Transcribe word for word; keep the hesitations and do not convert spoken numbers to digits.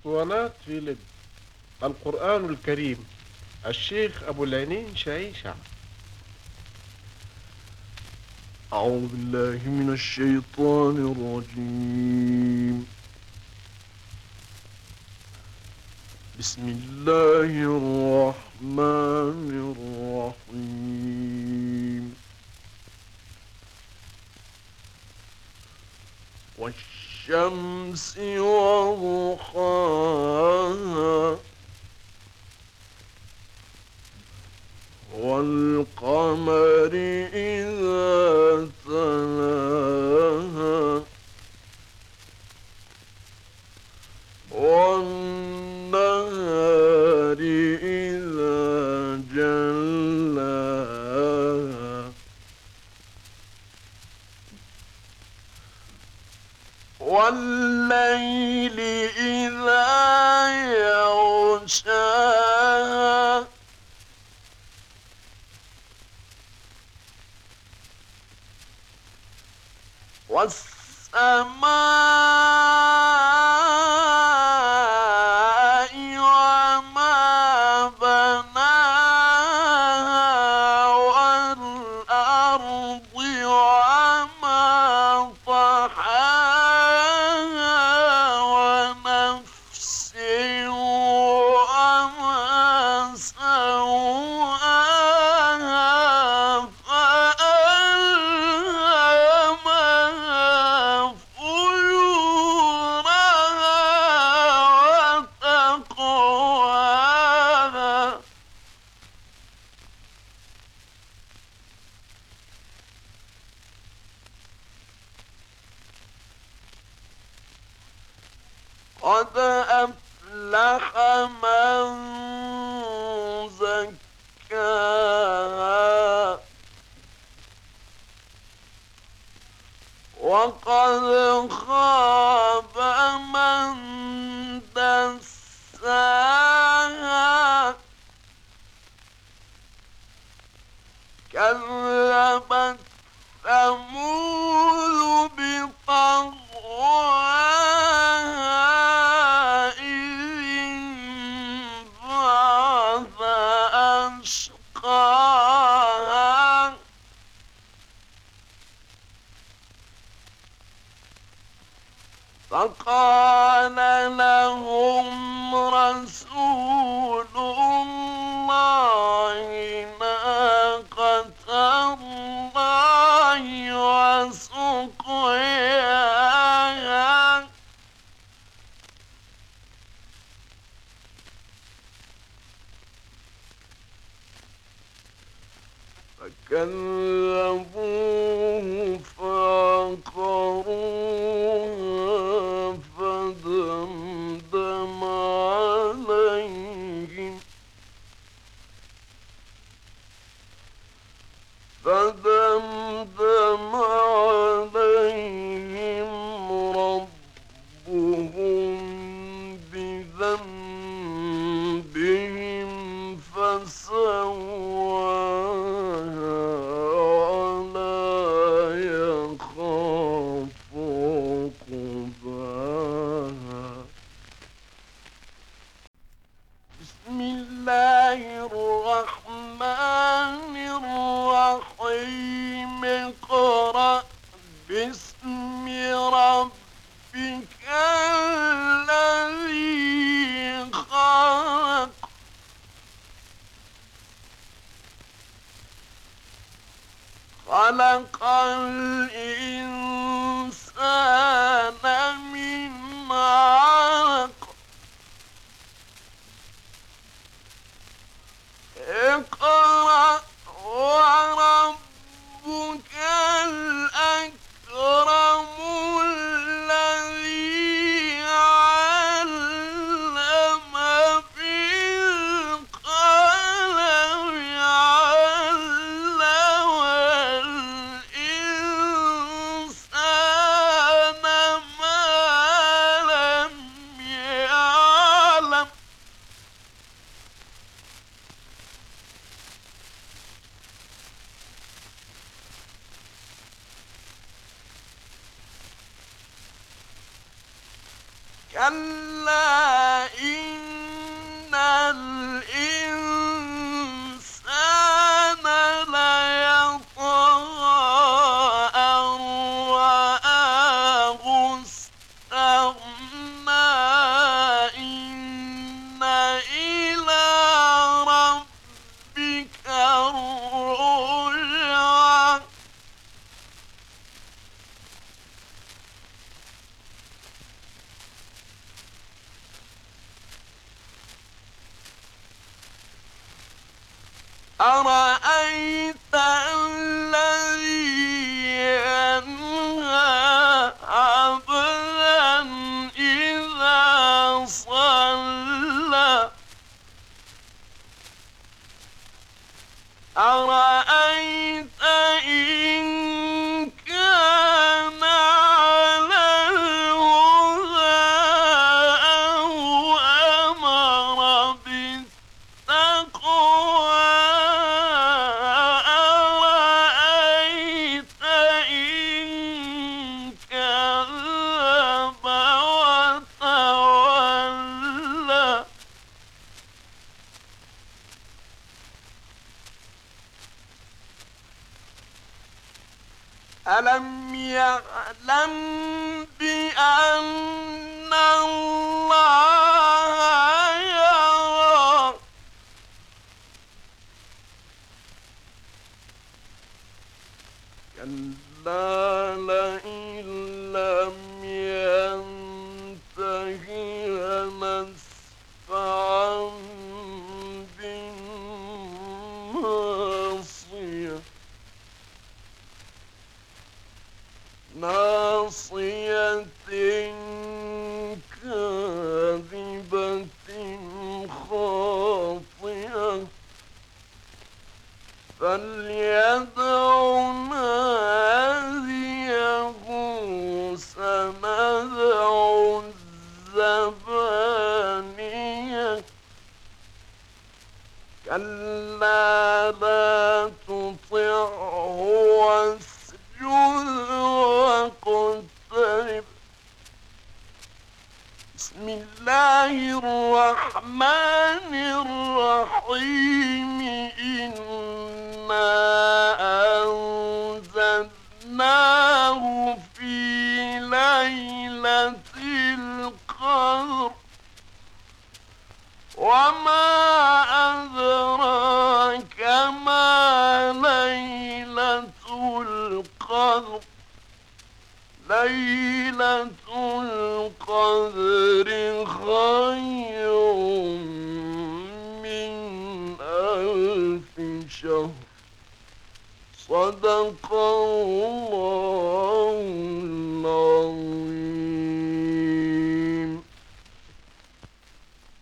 اسطوانات في القرآن الكريم. الشيخ أبو العينين شعيشع. أعوذ بالله من الشيطان الرجيم. بسم الله الرحمن الرحيم. والشمس وضحاها والقمر إذا تلاها والنهار إذا جلاها والليل إذا يغشاها والسماء وما بناها والأرض وما طحاها ونفس وما سواها فألهمها فجورها وتقواها قد أفلح من زكاها وقد خاب من دساها كذبت ثمود بطغواها إذ انبعث أشقاها فقال لهم رسول الله ناقة الله وسقياها فكذبوه فعقروها فدمدم عليهم فدمدم عليهم ربهم بذنبهم فسواها ولا يخاف عقباها. بسم الله الرحمن الرحيم. اقرأ باسم ربك الذي خلق خلق الإنسان من علق اقرأ وربك الأكرم الذي علم بالقلم علم الإنسان كلا إن الإنسان ليطغى أن رآه استغنى إن إلى ربك الرجعى أرأيت الذي ينهى عبدا إذا صلى أرأيت إن كان على الهدى أو أمر بالتقوى أرأيت إن كذب وتولى ألم يعلم بأن الله يرى كلا لئن لم ينته لنسفعا بالناصية ناصية كاذبة خاطئة فليدع ناديه سندع الزبانية كلا لا تطعه واسجد واقترب بسم الله الرحمن الرحيم إنا أنزلناه في ليلة القدر وما أدراك ما ليلة القدر ليلة القدر خير من ألف شهر صدق الله